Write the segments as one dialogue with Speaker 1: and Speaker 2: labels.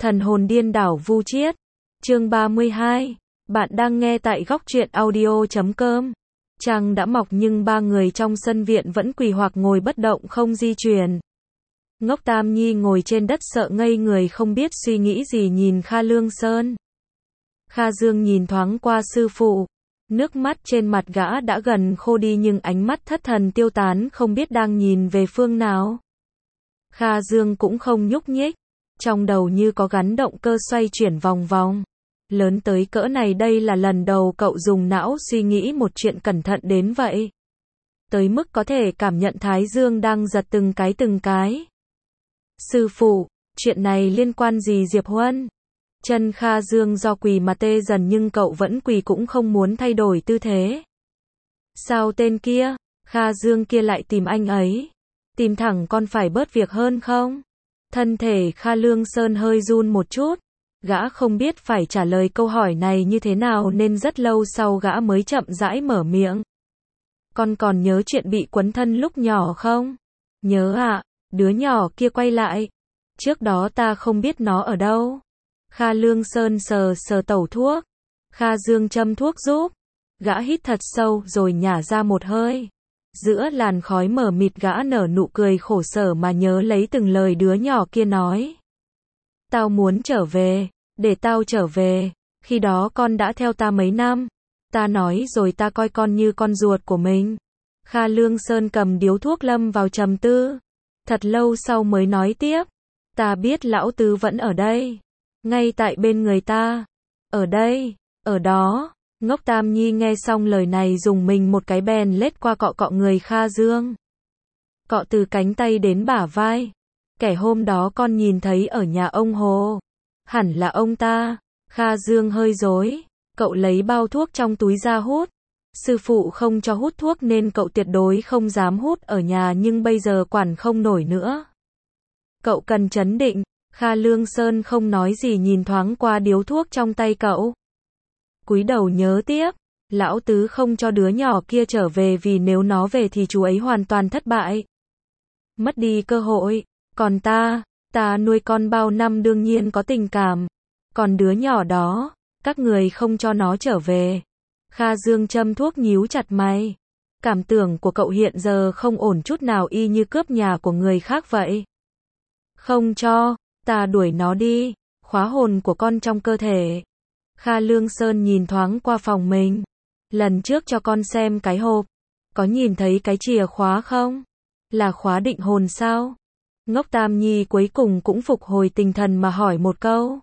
Speaker 1: Thần hồn điên đảo vu triết. Chương 32. Bạn đang nghe tại góc truyện audio.com. Trăng đã mọc nhưng ba người trong sân viện vẫn quỳ hoặc ngồi bất động không di chuyển. Ngốc Tam Nhi ngồi trên đất sợ ngây người không biết suy nghĩ gì nhìn Kha Lương Sơn. Kha Dương nhìn thoáng qua sư phụ. Nước mắt trên mặt gã đã gần khô đi nhưng ánh mắt thất thần tiêu tán không biết đang nhìn về phương nào. Kha Dương cũng không nhúc nhích. Trong đầu như có gắn động cơ xoay chuyển vòng vòng. Lớn tới cỡ này đây là lần đầu cậu dùng não suy nghĩ một chuyện cẩn thận đến vậy. Tới mức có thể cảm nhận Thái Dương đang giật từng cái. Sư phụ, chuyện này liên quan gì Diệp Huân? Chân Kha Dương do quỳ mà tê dần nhưng cậu vẫn quỳ cũng không muốn thay đổi tư thế. Sao tên kia, Kha Dương kia lại tìm anh ấy? Tìm thẳng con phải bớt việc hơn không? Thân thể Kha Lương Sơn hơi run một chút. Gã không biết phải trả lời câu hỏi này như thế nào nên rất lâu sau gã mới chậm rãi mở miệng. Con còn nhớ chuyện bị quấn thân lúc nhỏ không? Nhớ ạ, đứa nhỏ kia quay lại. Trước đó ta không biết nó ở đâu. Kha Lương Sơn sờ tẩu thuốc. Kha Dương châm thuốc giúp. Gã hít thật sâu rồi nhả ra một hơi. Giữa làn khói mờ mịt gã nở nụ cười khổ sở mà nhớ lấy từng lời đứa nhỏ kia nói. Tao muốn trở về, để tao trở về, khi đó con đã theo ta mấy năm. Ta nói rồi ta coi con như con ruột của mình. Kha Lương Sơn cầm điếu thuốc lâm vào trầm tư. Thật lâu sau mới nói tiếp. Ta biết lão tứ vẫn ở đây. Ngay tại bên người ta. Ở đây, ở đó. Ngốc Tam Nhi nghe xong lời này dùng mình một cái bèn lết qua cọ người Kha Dương. Cọ từ cánh tay đến bả vai. Kẻ hôm đó con nhìn thấy ở nhà ông Hồ. Hẳn là ông ta. Kha Dương hơi rối. Cậu lấy bao thuốc trong túi ra hút. Sư phụ không cho hút thuốc nên cậu tuyệt đối không dám hút ở nhà nhưng bây giờ quản không nổi nữa. Cậu cần trấn định. Kha Lương Sơn không nói gì nhìn thoáng qua điếu thuốc trong tay cậu. Cúi đầu nhớ tiếp. Lão tứ không cho đứa nhỏ kia trở về vì nếu nó về thì chú ấy hoàn toàn thất bại. Mất đi cơ hội. Còn ta nuôi con bao năm đương nhiên có tình cảm. Còn đứa nhỏ đó, các người không cho nó trở về. Kha Dương châm thuốc nhíu chặt mày. Cảm tưởng của cậu hiện giờ không ổn chút nào y như cướp nhà của người khác vậy. Không cho, ta đuổi nó đi, khóa hồn của con trong cơ thể. Kha Lương Sơn nhìn thoáng qua phòng mình. Lần trước cho con xem cái hộp. Có nhìn thấy cái chìa khóa không? Là khóa định hồn sao? Ngốc Tam Nhi cuối cùng cũng phục hồi tinh thần mà hỏi một câu.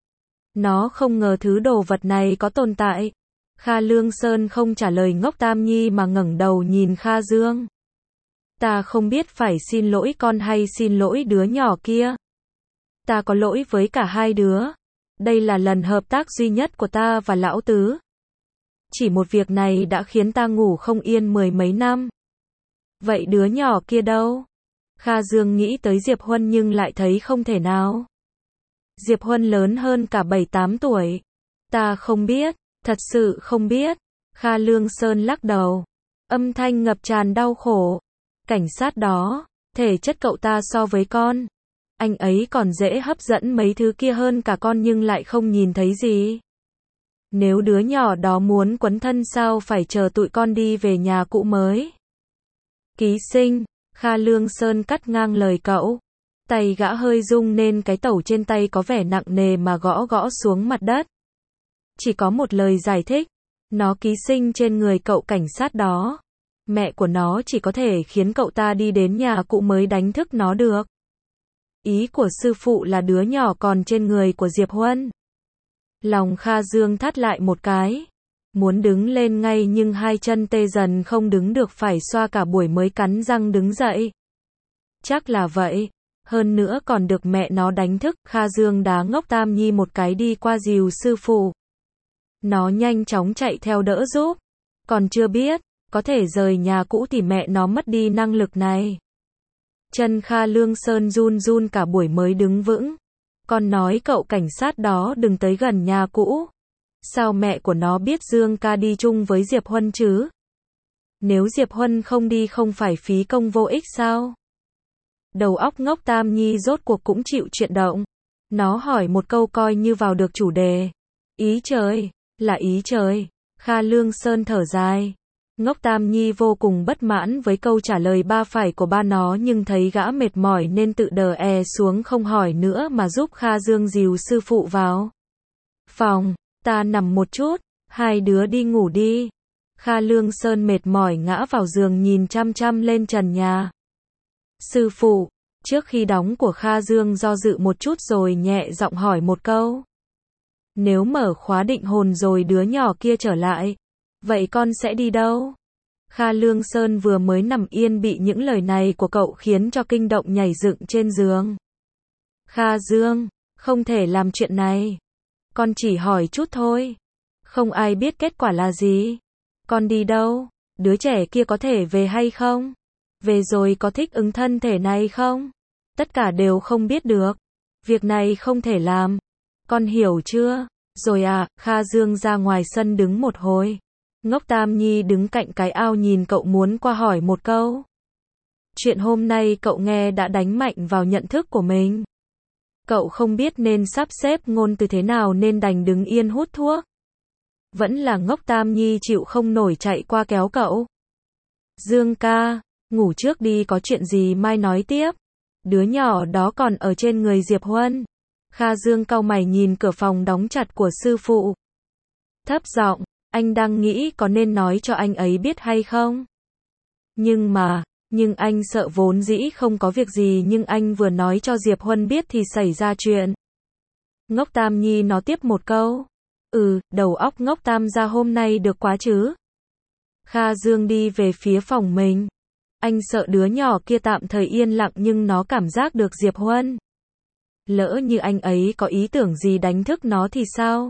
Speaker 1: Nó không ngờ thứ đồ vật này có tồn tại. Kha Lương Sơn không trả lời Ngốc Tam Nhi mà ngẩng đầu nhìn Kha Dương. Ta không biết phải xin lỗi con hay xin lỗi đứa nhỏ kia. Ta có lỗi với cả hai đứa. Đây là lần hợp tác duy nhất của ta và lão tứ. Chỉ một việc này đã khiến ta ngủ không yên mười mấy năm. Vậy đứa nhỏ kia đâu? Kha Dương nghĩ tới Diệp Huân nhưng lại thấy không thể nào. Diệp Huân lớn hơn cả 7-8 tuổi. Ta không biết, thật sự không biết. Kha Lương Sơn lắc đầu. Âm thanh ngập tràn đau khổ. Cảnh sát đó, thể chất cậu ta so với con. Anh ấy còn dễ hấp dẫn mấy thứ kia hơn cả con nhưng lại không nhìn thấy gì. Nếu đứa nhỏ đó muốn quấn thân sao phải chờ tụi con đi về nhà cũ mới. Ký sinh, Kha Lương Sơn cắt ngang lời cậu. Tay gã hơi rung nên cái tẩu trên tay có vẻ nặng nề mà gõ xuống mặt đất. Chỉ có một lời giải thích. Nó ký sinh trên người cậu cảnh sát đó. Mẹ của nó chỉ có thể khiến cậu ta đi đến nhà cũ mới đánh thức nó được. Ý của sư phụ là đứa nhỏ còn trên người của Diệp Huân. Lòng Kha Dương thắt lại một cái. Muốn đứng lên ngay nhưng hai chân tê dần không đứng được phải xoa cả buổi mới cắn răng đứng dậy. Chắc là vậy. Hơn nữa còn được mẹ nó đánh thức. Kha Dương đá Ngốc Tam Nhi một cái đi qua dìu sư phụ. Nó nhanh chóng chạy theo đỡ giúp. Còn chưa biết, có thể rời nhà cũ thì mẹ nó mất đi năng lực này. Chân Kha Lương Sơn run cả buổi mới đứng vững. Con nói cậu cảnh sát đó đừng tới gần nhà cũ. Sao mẹ của nó biết Dương ca đi chung với Diệp Huân chứ? Nếu Diệp Huân không đi không phải phí công vô ích sao? Đầu óc Ngốc Tam Nhi rốt cuộc cũng chịu chuyển động. Nó hỏi một câu coi như vào được chủ đề. Ý trời, là ý trời. Kha Lương Sơn thở dài. Ngốc Tam Nhi vô cùng bất mãn với câu trả lời ba phải của ba nó nhưng thấy gã mệt mỏi nên tự đờ xuống không hỏi nữa mà giúp Kha Dương dìu sư phụ vào phòng. Ta nằm một chút, hai đứa đi ngủ đi. Kha Lương Sơn mệt mỏi ngã vào giường nhìn chăm chăm lên trần nhà. Sư phụ, trước khi đóng của Kha Dương do dự một chút rồi nhẹ giọng hỏi một câu. Nếu mở khóa định hồn rồi đứa nhỏ kia trở lại, vậy con sẽ đi đâu? Kha Lương Sơn vừa mới nằm yên bị những lời này của cậu khiến cho kinh động nhảy dựng trên giường. Kha Dương, không thể làm chuyện này. Con chỉ hỏi chút thôi. Không ai biết kết quả là gì. Con đi đâu? Đứa trẻ kia có thể về hay không? Về rồi có thích ứng thân thể này không? Tất cả đều không biết được. Việc này không thể làm. Con hiểu chưa? Rồi à, Kha Dương ra ngoài sân đứng một hồi. Ngốc Tam Nhi đứng cạnh cái ao nhìn cậu muốn qua hỏi một câu. Chuyện hôm nay cậu nghe đã đánh mạnh vào nhận thức của mình. Cậu không biết nên sắp xếp ngôn từ thế nào nên đành đứng yên hút thuốc. Vẫn là Ngốc Tam Nhi chịu không nổi chạy qua kéo cậu. Dương ca, ngủ trước đi có chuyện gì mai nói tiếp. Đứa nhỏ đó còn ở trên người Diệp Huân. Kha Dương cau mày nhìn cửa phòng đóng chặt của sư phụ. Thấp giọng, anh đang nghĩ có nên nói cho anh ấy biết hay không? Nhưng anh sợ vốn dĩ không có việc gì nhưng anh vừa nói cho Diệp Huân biết thì xảy ra chuyện. Ngốc Tam Nhi nó tiếp một câu. Đầu óc Ngốc Tam gia hôm nay được quá chứ. Kha Dương đi về phía phòng mình. Anh sợ đứa nhỏ kia tạm thời yên lặng nhưng nó cảm giác được Diệp Huân. Lỡ như anh ấy có ý tưởng gì đánh thức nó thì sao?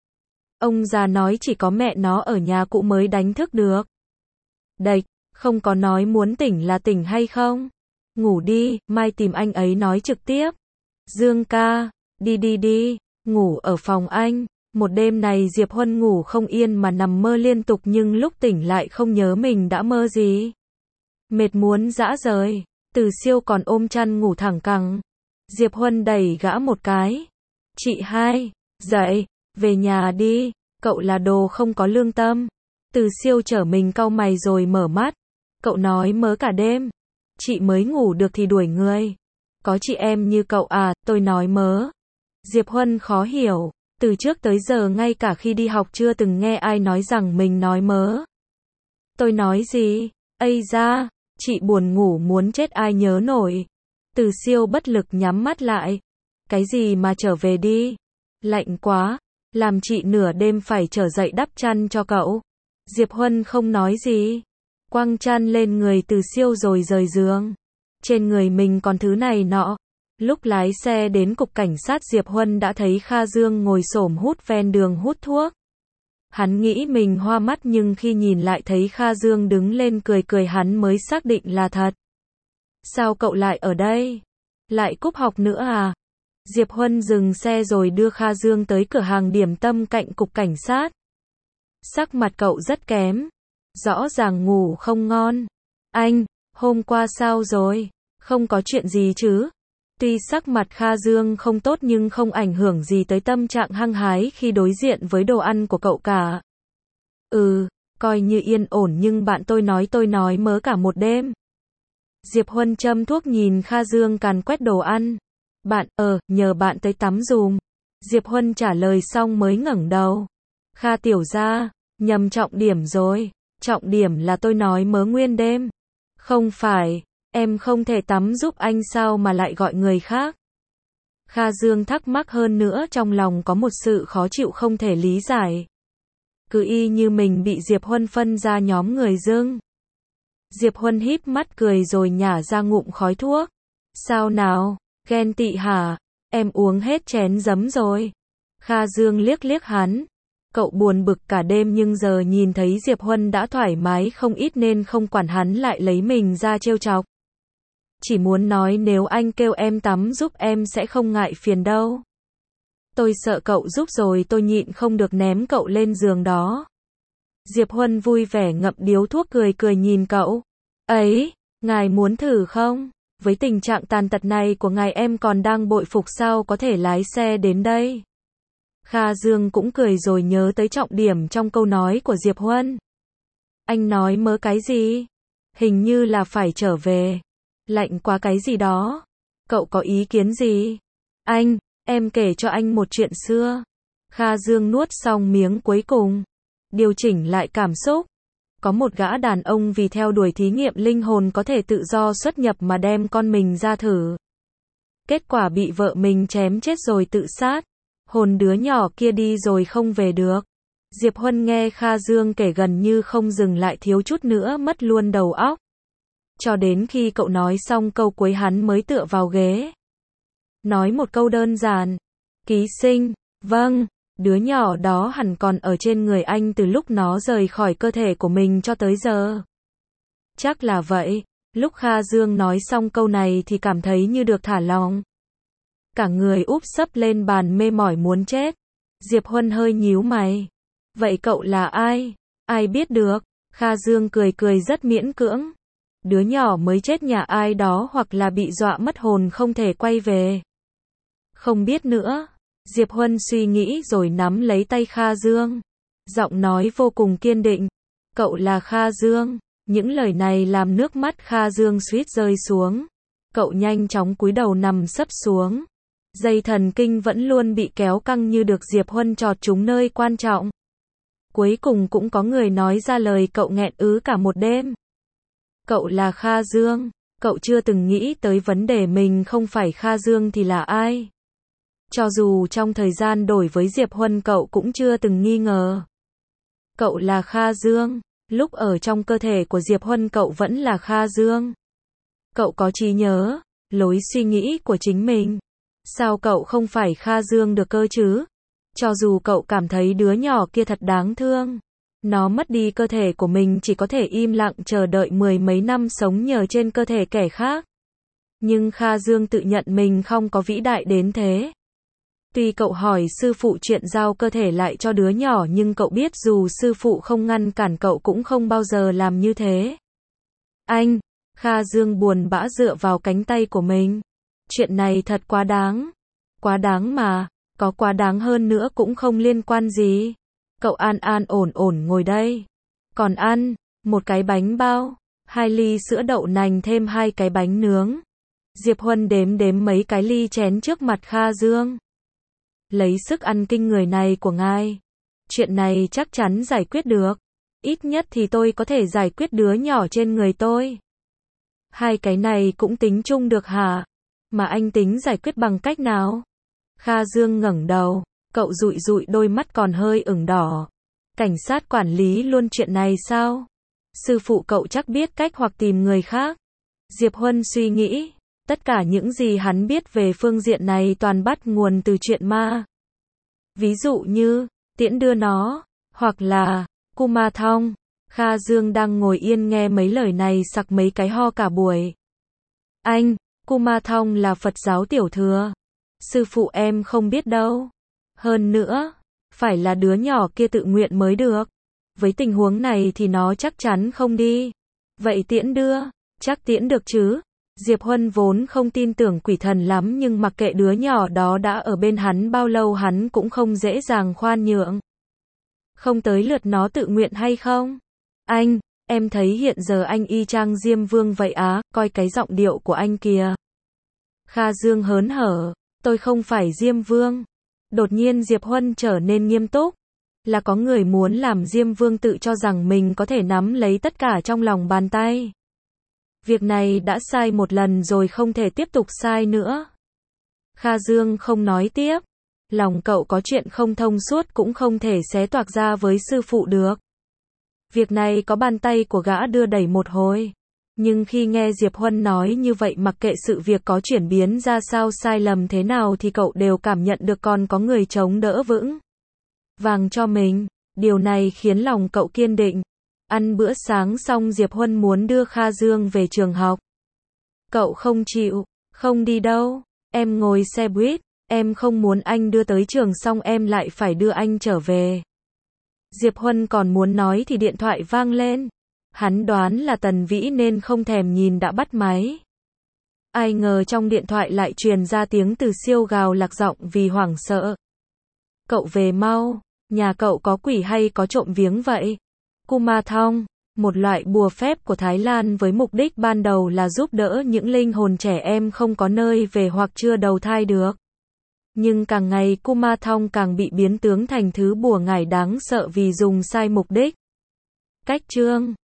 Speaker 1: Ông già nói chỉ có mẹ nó ở nhà cụ mới đánh thức được. Đệch, không có nói muốn tỉnh là tỉnh hay không? Ngủ đi, mai tìm anh ấy nói trực tiếp. Dương ca, đi, ngủ ở phòng anh. Một đêm này Diệp Huân ngủ không yên mà nằm mơ liên tục nhưng lúc tỉnh lại không nhớ mình đã mơ gì. Mệt muốn rã rời, Từ Siêu còn ôm chăn ngủ thẳng cẳng. Diệp Huân đẩy gã một cái. Chị hai, dậy, về nhà đi, cậu là đồ không có lương tâm. Từ Siêu trở mình cau mày rồi mở mắt. Cậu nói mớ cả đêm. Chị mới ngủ được thì đuổi người. Có chị em như cậu à, tôi nói mớ. Diệp Huân khó hiểu. Từ trước tới giờ ngay cả khi đi học chưa từng nghe ai nói rằng mình nói mớ. Tôi nói gì? Ây da, chị buồn ngủ muốn chết ai nhớ nổi. Từ Siêu bất lực nhắm mắt lại. Cái gì mà trở về đi? Lạnh quá, làm chị nửa đêm phải trở dậy đắp chăn cho cậu. Diệp Huân không nói gì. Quăng chăn lên người Từ Siêu rồi rời giường. Trên người mình còn thứ này nọ. Lúc lái xe đến cục cảnh sát Diệp Huân đã thấy Kha Dương ngồi xổm hút ven đường hút thuốc. Hắn nghĩ mình hoa mắt nhưng khi nhìn lại thấy Kha Dương đứng lên cười hắn mới xác định là thật. Sao cậu lại ở đây? Lại cúp học nữa à? Diệp Huân dừng xe rồi đưa Kha Dương tới cửa hàng điểm tâm cạnh cục cảnh sát. Sắc mặt cậu rất kém. Rõ ràng ngủ không ngon. Anh, hôm qua sao rồi? Không có chuyện gì chứ? Tuy sắc mặt Kha Dương không tốt nhưng không ảnh hưởng gì tới tâm trạng hăng hái khi đối diện với đồ ăn của cậu cả. Coi như yên ổn nhưng bạn tôi nói mớ cả một đêm. Diệp Huân châm thuốc nhìn Kha Dương càn quét đồ ăn. Bạn, nhờ bạn tới tắm dùm. Diệp Huân trả lời xong mới ngẩng đầu. Kha tiểu gia, nhầm trọng điểm rồi. Trọng điểm là tôi nói mớ nguyên đêm. Không phải, em không thể tắm giúp anh sao mà lại gọi người khác. Kha Dương thắc mắc hơn nữa trong lòng có một sự khó chịu không thể lý giải. Cứ y như mình bị Diệp Huân phân ra nhóm người dưng. Diệp Huân híp mắt cười rồi nhả ra ngụm khói thuốc. Sao nào, ghen tị hả? Em uống hết chén giấm rồi. Kha Dương liếc hắn. Cậu buồn bực cả đêm nhưng giờ nhìn thấy Diệp Huân đã thoải mái không ít nên không quản hắn lại lấy mình ra trêu chọc. Chỉ muốn nói nếu anh kêu em tắm giúp em sẽ không ngại phiền đâu. Tôi sợ cậu giúp rồi tôi nhịn không được ném cậu lên giường đó. Diệp Huân vui vẻ ngậm điếu thuốc cười nhìn cậu. Ấy, ngài muốn thử không? Với tình trạng tàn tật này của ngài em còn đang bội phục sao có thể lái xe đến đây. Kha Dương cũng cười rồi nhớ tới trọng điểm trong câu nói của Diệp Huân. Anh nói mớ cái gì? Hình như là phải trở về. Lạnh quá cái gì đó. Cậu có ý kiến gì? Anh, em kể cho anh một chuyện xưa. Kha Dương nuốt xong miếng cuối cùng. Điều chỉnh lại cảm xúc. Có một gã đàn ông vì theo đuổi thí nghiệm linh hồn có thể tự do xuất nhập mà đem con mình ra thử. Kết quả bị vợ mình chém chết rồi tự sát. Hồn đứa nhỏ kia đi rồi không về được. Diệp Huân nghe Kha Dương kể gần như không dừng lại, thiếu chút nữa mất luôn đầu óc. Cho đến khi cậu nói xong câu cuối hắn mới tựa vào ghế. Nói một câu đơn giản. Ký sinh, vâng, đứa nhỏ đó hẳn còn ở trên người anh từ lúc nó rời khỏi cơ thể của mình cho tới giờ. Chắc là vậy. Lúc Kha Dương nói xong câu này thì cảm thấy như được thả lỏng. Cả người úp sấp lên bàn mê mỏi muốn chết. Diệp Huân hơi nhíu mày. Vậy cậu là ai? Ai biết được? Kha Dương cười cười rất miễn cưỡng. Đứa nhỏ mới chết nhà ai đó hoặc là bị dọa mất hồn không thể quay về. Không biết nữa. Diệp Huân suy nghĩ rồi nắm lấy tay Kha Dương. Giọng nói vô cùng kiên định. Cậu là Kha Dương. Những lời này làm nước mắt Kha Dương suýt rơi xuống. Cậu nhanh chóng cúi đầu nằm sấp xuống. Dây thần kinh vẫn luôn bị kéo căng như được Diệp Huân chọt trúng nơi quan trọng. Cuối cùng cũng có người nói ra lời cậu nghẹn ứ cả một đêm. Cậu là Kha Dương. Cậu chưa từng nghĩ tới vấn đề mình không phải Kha Dương thì là ai. Cho dù trong thời gian đổi với Diệp Huân cậu cũng chưa từng nghi ngờ. Cậu là Kha Dương. Lúc ở trong cơ thể của Diệp Huân cậu vẫn là Kha Dương. Cậu có trí nhớ, lối suy nghĩ của chính mình. Sao cậu không phải Kha Dương được cơ chứ? Cho dù cậu cảm thấy đứa nhỏ kia thật đáng thương. Nó mất đi cơ thể của mình chỉ có thể im lặng chờ đợi mười mấy năm sống nhờ trên cơ thể kẻ khác. Nhưng Kha Dương tự nhận mình không có vĩ đại đến thế. Tuy cậu hỏi sư phụ chuyện giao cơ thể lại cho đứa nhỏ nhưng cậu biết dù sư phụ không ngăn cản cậu cũng không bao giờ làm như thế. Anh, Kha Dương buồn bã dựa vào cánh tay của mình. Chuyện này thật quá đáng. Quá đáng mà, có quá đáng hơn nữa cũng không liên quan gì. Cậu an an ổn ổn ngồi đây. Còn ăn, một cái bánh bao, 2 ly sữa đậu nành thêm 2 cái bánh nướng. Diệp Huân đếm đếm mấy cái ly chén trước mặt Kha Dương. Lấy sức ăn kinh người này của ngài. Chuyện này chắc chắn giải quyết được. Ít nhất thì tôi có thể giải quyết đứa nhỏ trên người tôi. 2 cái này cũng tính chung được hả? Mà anh tính giải quyết bằng cách nào? Kha Dương ngẩng đầu, cậu dụi dụi đôi mắt còn hơi ửng đỏ. Cảnh sát quản lý luôn chuyện này sao? Sư phụ cậu chắc biết cách hoặc tìm người khác. Diệp Huân suy nghĩ, tất cả những gì hắn biết về phương diện này toàn bắt nguồn từ chuyện ma. Ví dụ như, tiễn đưa nó, hoặc là, Kumathong. Kha Dương đang ngồi yên nghe mấy lời này sặc mấy cái ho cả buổi. Anh, Kumathong là Phật giáo tiểu thừa. Sư phụ em không biết đâu. Hơn nữa, phải là đứa nhỏ kia tự nguyện mới được. Với tình huống này thì nó chắc chắn không đi. Vậy tiễn đưa, chắc tiễn được chứ. Diệp Huân vốn không tin tưởng quỷ thần lắm nhưng mặc kệ đứa nhỏ đó đã ở bên hắn bao lâu hắn cũng không dễ dàng khoan nhượng. Không tới lượt nó tự nguyện hay không? Anh, em thấy hiện giờ anh y chang Diêm Vương vậy á, coi cái giọng điệu của anh kìa. Kha Dương hớn hở, tôi không phải Diêm Vương. Đột nhiên Diệp Huân trở nên nghiêm túc. Là có người muốn làm Diêm Vương tự cho rằng mình có thể nắm lấy tất cả trong lòng bàn tay. Việc này đã sai một lần rồi không thể tiếp tục sai nữa. Kha Dương không nói tiếp. Lòng cậu có chuyện không thông suốt cũng không thể xé toạc ra với sư phụ được. Việc này có bàn tay của gã đưa đẩy một hồi. Nhưng khi nghe Diệp Huân nói như vậy mặc kệ sự việc có chuyển biến ra sao sai lầm thế nào thì cậu đều cảm nhận được còn có người chống đỡ vững vàng cho mình. Điều này khiến lòng cậu kiên định. Ăn bữa sáng xong Diệp Huân muốn đưa Kha Dương về trường học. Cậu không chịu, không đi đâu, em ngồi xe buýt, em không muốn anh đưa tới trường xong em lại phải đưa anh trở về. Diệp Huân còn muốn nói thì điện thoại vang lên. Hắn đoán là Tần Vĩ nên không thèm nhìn đã bắt máy. Ai ngờ trong điện thoại lại truyền ra tiếng Từ Siêu gào lạc giọng vì hoảng sợ. Cậu về mau, nhà cậu có quỷ hay có trộm viếng vậy? Kumathong, một loại bùa phép của Thái Lan với mục đích ban đầu là giúp đỡ những linh hồn trẻ em không có nơi về hoặc chưa đầu thai được. Nhưng càng ngày Kumathong càng bị biến tướng thành thứ bùa ngải đáng sợ vì dùng sai mục đích. Cách chương